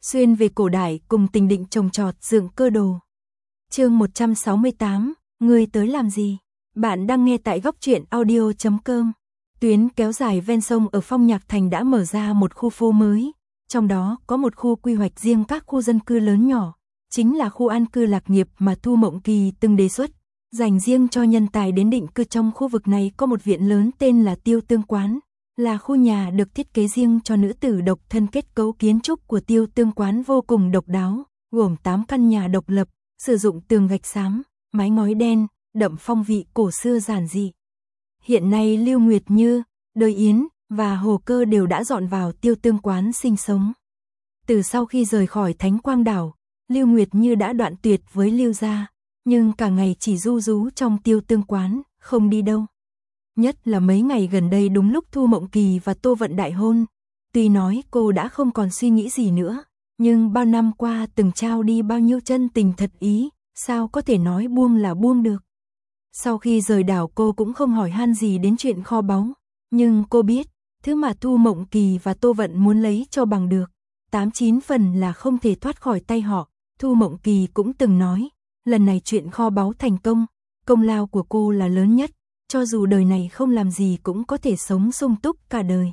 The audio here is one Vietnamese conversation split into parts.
Xuyên về cổ đại cùng Tình Định trồng trọt dựng cơ đồ. Chương 168, ngươi tới làm gì? Bạn đang nghe tại góc truyện audio.com. Tuyến kéo dài ven sông ở Phong Nhạc Thành đã mở ra một khu phố mới, trong đó có một khu quy hoạch riêng các khu dân cư lớn nhỏ, chính là khu an cư lạc nghiệp mà Thu Mộng Kỳ từng đề xuất, dành riêng cho nhân tài đến định cư. Trong khu vực này có một viện lớn tên là Tiêu Tương Quán, là khu nhà được thiết kế riêng cho nữ tử độc thân. Kết cấu kiến trúc của Tiêu Tương Quán vô cùng độc đáo, gồm 8 căn nhà độc lập, sử dụng tường gạch xám, mái ngói đen, đậm phong vị cổ xưa giản dị. Hiện nay Lưu Nguyệt Như, Đời Yến và Hồ Cơ đều đã dọn vào Tiêu Tương Quán sinh sống. Từ sau khi rời khỏi Thánh Quang Đảo, Lưu Nguyệt Như đã đoạn tuyệt với Lưu gia, nhưng cả ngày chỉ ru rú trong Tiêu Tương Quán, không đi đâu. Nhất là mấy ngày gần đây đúng lúc Thu Mộng Kỳ và Tô Vận đại hôn, tuy nói cô đã không còn suy nghĩ gì nữa, nhưng bao năm qua từng trao đi bao nhiêu chân tình thật ý, sao có thể nói buông là buông được. Sau khi rời đảo cô cũng không hỏi han gì đến chuyện kho báu, nhưng cô biết, thứ mà Thu Mộng Kỳ và Tô Vận muốn lấy cho bằng được, 8-9 phần là không thể thoát khỏi tay họ. Thu Mộng Kỳ cũng từng nói, lần này chuyện kho báu thành công, công lao của cô là lớn nhất, cho dù đời này không làm gì cũng có thể sống sung túc cả đời.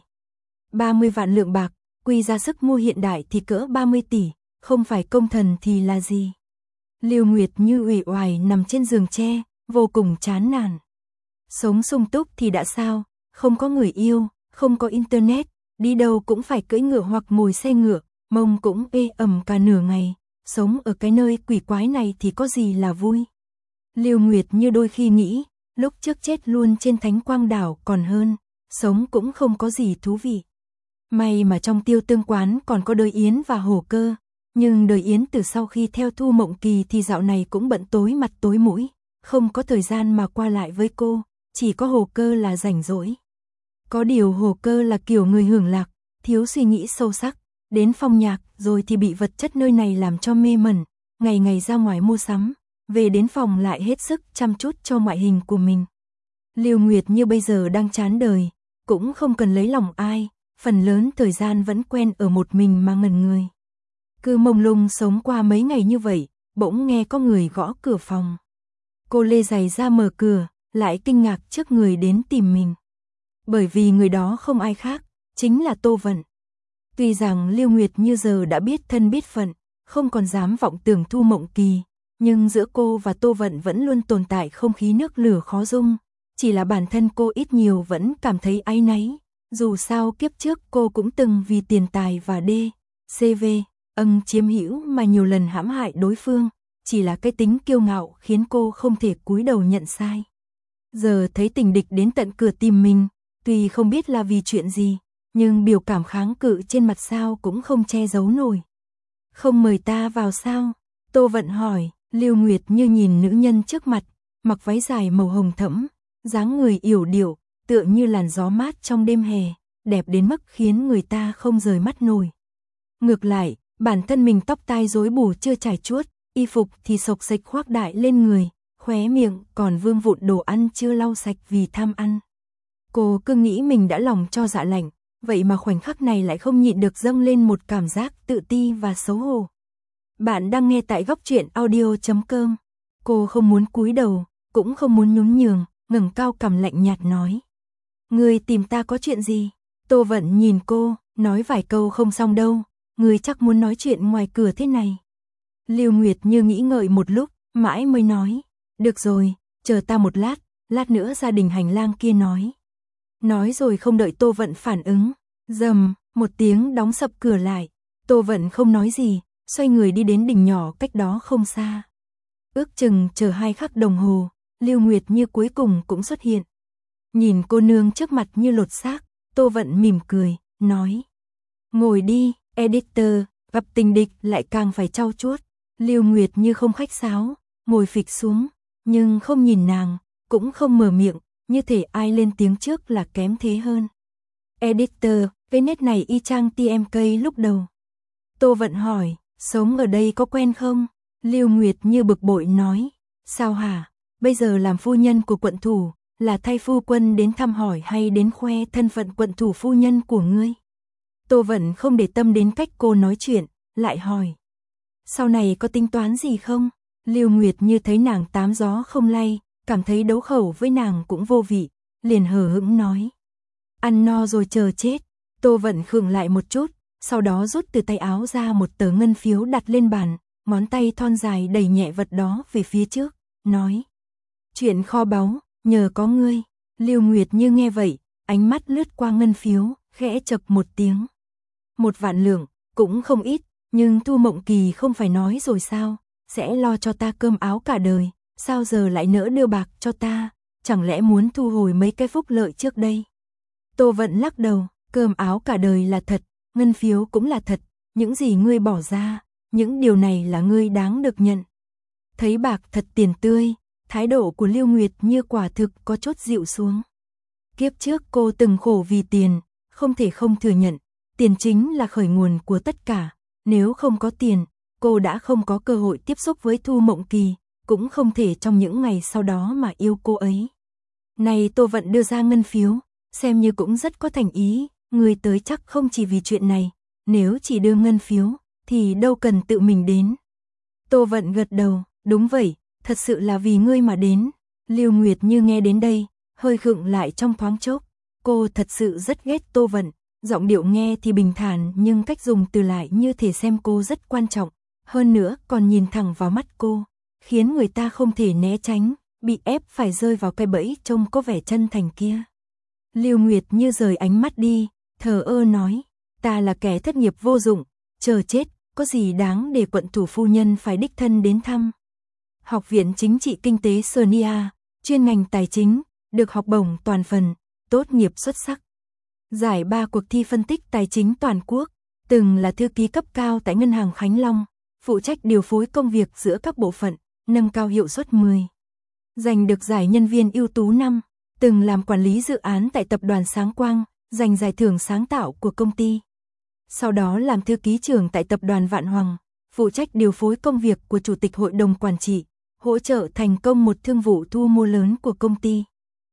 30 vạn lượng bạc, quy ra sức mua hiện đại thì cỡ 30 tỷ, không phải công thần thì là gì. Lưu Nguyệt Như uể oải nằm trên giường tre, vô cùng chán nản. Sống sung túc thì đã sao, không có người yêu, không có internet, đi đâu cũng phải cưỡi ngựa hoặc ngồi xe ngựa, mông cũng ê ẩm cả nửa ngày, sống ở cái nơi quỷ quái này thì có gì là vui. Lưu Nguyệt Như đôi khi nghĩ, lúc trước chết luôn trên Thánh Quang Đảo còn hơn, sống cũng không có gì thú vị. May mà trong Tiêu Tương Quán còn có Đời Yến và Hồ Cơ, nhưng Đời Yến từ sau khi theo Thu Mộng Kỳ thì dạo này cũng bận tối mặt tối mũi, không có thời gian mà qua lại với cô, chỉ có Hồ Cơ là rảnh rỗi. Có điều Hồ Cơ là kiểu người hưởng lạc, thiếu suy nghĩ sâu sắc, đến Phong Nhạc rồi thì bị vật chất nơi này làm cho mê mẩn, ngày ngày ra ngoài mua sắm, về đến phòng lại hết sức chăm chút cho ngoại hình của mình. Lưu Nguyệt Như bây giờ đang chán đời, cũng không cần lấy lòng ai, phần lớn thời gian vẫn quen ở một mình mà ngẩn người. Cứ mông lung sống qua mấy ngày như vậy, bỗng nghe có người gõ cửa phòng. Cô lê giày ra mở cửa, lại kinh ngạc trước người đến tìm mình. Bởi vì người đó không ai khác, chính là Tô Vận. Tuy rằng Lưu Nguyệt Như giờ đã biết thân biết phận, không còn dám vọng tưởng Thu Mộng Kỳ, nhưng giữa cô và Tô Vận vẫn luôn tồn tại không khí nước lửa khó dung, chỉ là bản thân cô ít nhiều vẫn cảm thấy áy náy, dù sao kiếp trước cô cũng từng vì tiền tài và D.C.V. chiếm hữu mà nhiều lần hãm hại đối phương, chỉ là cái tính kiêu ngạo khiến cô không thể cúi đầu nhận sai. Giờ thấy tình địch đến tận cửa tìm mình, tuy không biết là vì chuyện gì, nhưng biểu cảm kháng cự trên mặt sao cũng không che giấu nổi. Không mời ta vào sao? Tô Vận hỏi. Lưu Nguyệt Như nhìn nữ nhân trước mặt, mặc váy dài màu hồng thẫm, dáng người yểu điệu, tựa như làn gió mát trong đêm hè, đẹp đến mức khiến người ta không rời mắt nổi. Ngược lại, bản thân mình tóc tai rối bù chưa chải chuốt, y phục thì xộc xệch khoác đại lên người, khóe miệng còn vương vụn đồ ăn chưa lau sạch vì tham ăn. Cô cứ nghĩ mình đã lòng cho dạ lạnh, vậy mà khoảnh khắc này lại không nhịn được dâng lên một cảm giác tự ti và xấu hổ. Bạn đang nghe tại góc truyện audio.com. Cô không muốn cúi đầu, cũng không muốn nhún nhường, ngẩng cao cằm lạnh nhạt nói. Ngươi tìm ta có chuyện gì? Tô Vận nhìn cô, nói vài câu không xong đâu, ngươi chắc muốn nói chuyện ngoài cửa thế này. Lưu Nguyệt Như nghĩ ngợi một lúc, mãi mới nói. Được rồi, chờ ta một lát nữa gia đình hành lang kia nói. Nói rồi không đợi Tô Vận phản ứng, rầm, một tiếng đóng sập cửa lại. Tô Vận không nói gì, xoay người đi đến đỉnh nhỏ cách đó không xa. Ước chừng chờ 2 khắc đồng hồ, Lưu Nguyệt Như cuối cùng cũng xuất hiện. Nhìn cô nương trước mặt như lột xác, Tô Vận mỉm cười, nói. Ngồi đi, editor, gặp tình địch lại càng phải trau chuốt. Lưu Nguyệt Như không khách sáo, ngồi phịch xuống, nhưng không nhìn nàng, cũng không mở miệng, như thể ai lên tiếng trước là kém thế hơn. Editor, cái nét này y chang TMK lúc đầu. Tô Vận hỏi, sống ở đây có quen không? Lưu Nguyệt Như bực bội nói, sao hả? Bây giờ làm phu nhân của quận thủ, là thay phu quân đến thăm hỏi hay đến khoe thân phận quận thủ phu nhân của ngươi? Tô Vận không để tâm đến cách cô nói chuyện, lại hỏi. Sau này có tính toán gì không? Lưu Nguyệt Như thấy nàng tám gió không lay, cảm thấy đấu khẩu với nàng cũng vô vị, liền hờ hững nói. Ăn no rồi chờ chết. Tô Vận khựng lại một chút, sau đó rút từ tay áo ra một tờ ngân phiếu đặt lên bàn, ngón tay thon dài đẩy nhẹ vật đó về phía trước, nói. Chuyện kho báu, nhờ có ngươi. Lưu Nguyệt Như nghe vậy, ánh mắt lướt qua ngân phiếu, khẽ chậc một tiếng. 1.000.000 lượng, cũng không ít, nhưng Thu Mộng Kỳ không phải nói rồi sao, sẽ lo cho ta cơm áo cả đời, sao giờ lại nỡ đưa bạc cho ta, chẳng lẽ muốn thu hồi mấy cái phúc lợi trước đây. Tô Vận lắc đầu, cơm áo cả đời là thật, ngân phiếu cũng là thật, những gì ngươi bỏ ra, những điều này là ngươi đáng được nhận. Thấy bạc thật tiền tươi, thái độ của Lưu Nguyệt Như quả thực có chút dịu xuống. Kiếp trước cô từng khổ vì tiền, không thể không thừa nhận, tiền chính là khởi nguồn của tất cả, nếu không có tiền, cô đã không có cơ hội tiếp xúc với Thu Mộng Kỳ, cũng không thể trong những ngày sau đó mà yêu cô ấy. Này Tô Vận đưa ra ngân phiếu, xem như cũng rất có thành ý, người tới chắc không chỉ vì chuyện này, nếu chỉ đưa ngân phiếu, thì đâu cần tự mình đến. Tô Vận gật đầu, đúng vậy, thật sự là vì ngươi mà đến. Lưu Nguyệt Như nghe đến đây, hơi khựng lại trong thoáng chốc, cô thật sự rất ghét Tô Vận, giọng điệu nghe thì bình thản nhưng cách dùng từ lại như thể xem cô rất quan trọng, hơn nữa còn nhìn thẳng vào mắt cô, khiến người ta không thể né tránh, bị ép phải rơi vào cái bẫy trông có vẻ chân thành kia. Lưu Nguyệt Như rời ánh mắt đi, thờ ơ nói, ta là kẻ thất nghiệp vô dụng, chờ chết, có gì đáng để quận thủ phu nhân phải đích thân đến thăm. Học viện Chính trị Kinh tế Sonia, chuyên ngành tài chính, được học bổng toàn phần, tốt nghiệp xuất sắc. Giải 3 cuộc thi phân tích tài chính toàn quốc, từng là thư ký cấp cao tại Ngân hàng Khánh Long, phụ trách điều phối công việc giữa các bộ phận, nâng cao hiệu suất 10. Giành được giải nhân viên ưu tú 5, từng làm quản lý dự án tại tập đoàn Sáng Quang, giành giải thưởng sáng tạo của công ty. Sau đó làm thư ký trưởng tại tập đoàn Vạn Hoàng, phụ trách điều phối công việc của chủ tịch hội đồng quản trị, hỗ trợ thành công một thương vụ thu mua lớn của công ty.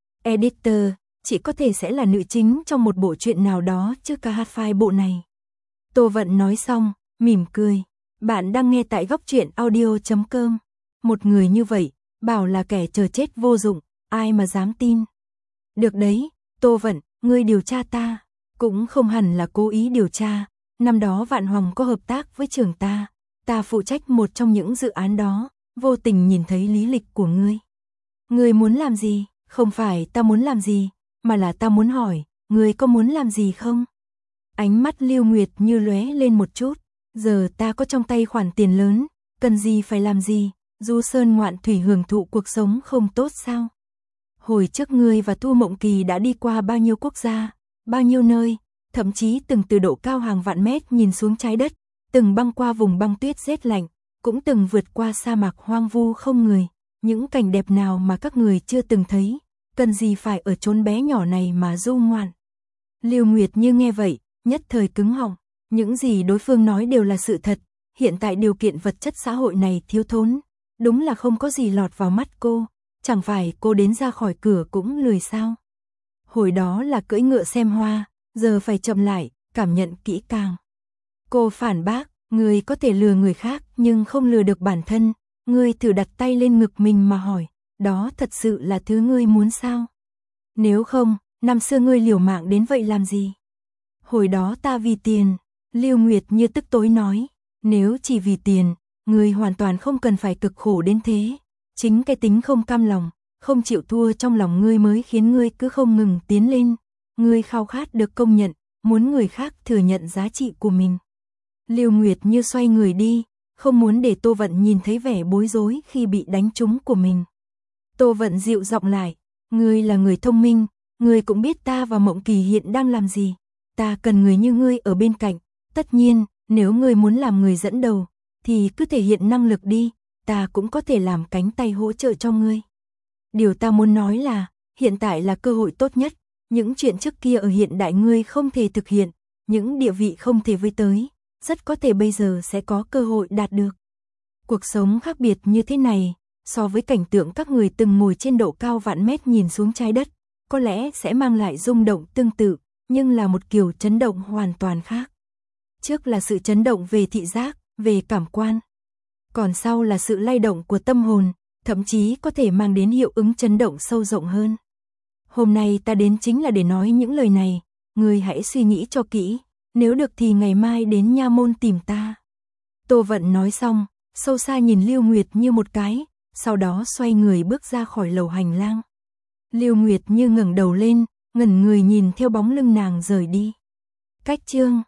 Editor, chỉ có thể sẽ là nữ chính trong một bộ truyện nào đó chứ cả hát file bộ này. Tô Vận nói xong, mỉm cười. Bạn đang nghe tại góc truyện audio.com. Một người như vậy, bảo là kẻ chờ chết vô dụng, ai mà dám tin. Được đấy, Tô Vận, ngươi điều tra ta. Cũng không hẳn là cố ý điều tra. Năm đó Vạn Hoàng có hợp tác với trường ta. Ta phụ trách một trong những dự án đó, vô tình nhìn thấy lý lịch của ngươi. Ngươi muốn làm gì? Không phải ta muốn làm gì, mà là ta muốn hỏi, ngươi có muốn làm gì không? Ánh mắt Lưu Nguyệt Như lóe lên một chút, giờ ta có trong tay khoản tiền lớn, cần gì phải làm gì, du sơn ngoạn thủy hưởng thụ cuộc sống không tốt sao? Hồi trước ngươi và Thu Mộng Kỳ đã đi qua bao nhiêu quốc gia, bao nhiêu nơi, thậm chí từng từ độ cao hàng vạn mét nhìn xuống trái đất, từng băng qua vùng băng tuyết rét lạnh, cũng từng vượt qua sa mạc hoang vu không người, những cảnh đẹp nào mà các người chưa từng thấy, cần gì phải ở chốn bé nhỏ này mà du ngoạn. Lưu Nguyệt Như nghe vậy, nhất thời cứng họng, những gì đối phương nói đều là sự thật, hiện tại điều kiện vật chất xã hội này thiếu thốn, đúng là không có gì lọt vào mắt cô, chẳng phải cô đến ra khỏi cửa cũng lười sao. Hồi đó là cưỡi ngựa xem hoa, giờ phải chậm lại, cảm nhận kỹ càng. Cô phản bác, ngươi có thể lừa người khác nhưng không lừa được bản thân, ngươi thử đặt tay lên ngực mình mà hỏi, đó thật sự là thứ ngươi muốn sao? Nếu không, năm xưa ngươi liều mạng đến vậy làm gì? Hồi đó ta vì tiền, Lưu Nguyệt Như tức tối nói, nếu chỉ vì tiền, ngươi hoàn toàn không cần phải cực khổ đến thế. Chính cái tính không cam lòng, không chịu thua trong lòng ngươi mới khiến ngươi cứ không ngừng tiến lên. Ngươi khao khát được công nhận, muốn người khác thừa nhận giá trị của mình. Lưu Nguyệt Như xoay người đi, không muốn để Tô Vận nhìn thấy vẻ bối rối khi bị đánh trúng của mình. Tô Vận dịu giọng lại, ngươi là người thông minh, ngươi cũng biết ta và Mộng Kỳ hiện đang làm gì. Ta cần người như ngươi ở bên cạnh, tất nhiên, nếu ngươi muốn làm người dẫn đầu, thì cứ thể hiện năng lực đi, ta cũng có thể làm cánh tay hỗ trợ cho ngươi. Điều ta muốn nói là, hiện tại là cơ hội tốt nhất, những chuyện trước kia ở hiện đại ngươi không thể thực hiện, những địa vị không thể với tới, rất có thể bây giờ sẽ có cơ hội đạt được. Cuộc sống khác biệt như thế này, so với cảnh tượng các người từng ngồi trên độ cao vạn mét nhìn xuống trái đất, có lẽ sẽ mang lại rung động tương tự, nhưng là một kiểu chấn động hoàn toàn khác. trước là sự chấn động về thị giác, về cảm quan. Còn sau là sự lay động của tâm hồn, thậm chí có thể mang đến hiệu ứng chấn động sâu rộng hơn. Hôm nay ta đến chính là để nói những lời này, ngươi hãy suy nghĩ cho kỹ, nếu được thì ngày mai đến nha môn tìm ta. Tô Vận nói xong, sâu xa nhìn Lưu Nguyệt Như một cái, sau đó xoay người bước ra khỏi lầu hành lang. Lưu Nguyệt Như ngẩng đầu lên, ngẩn người nhìn theo bóng lưng nàng rời đi. Cách chương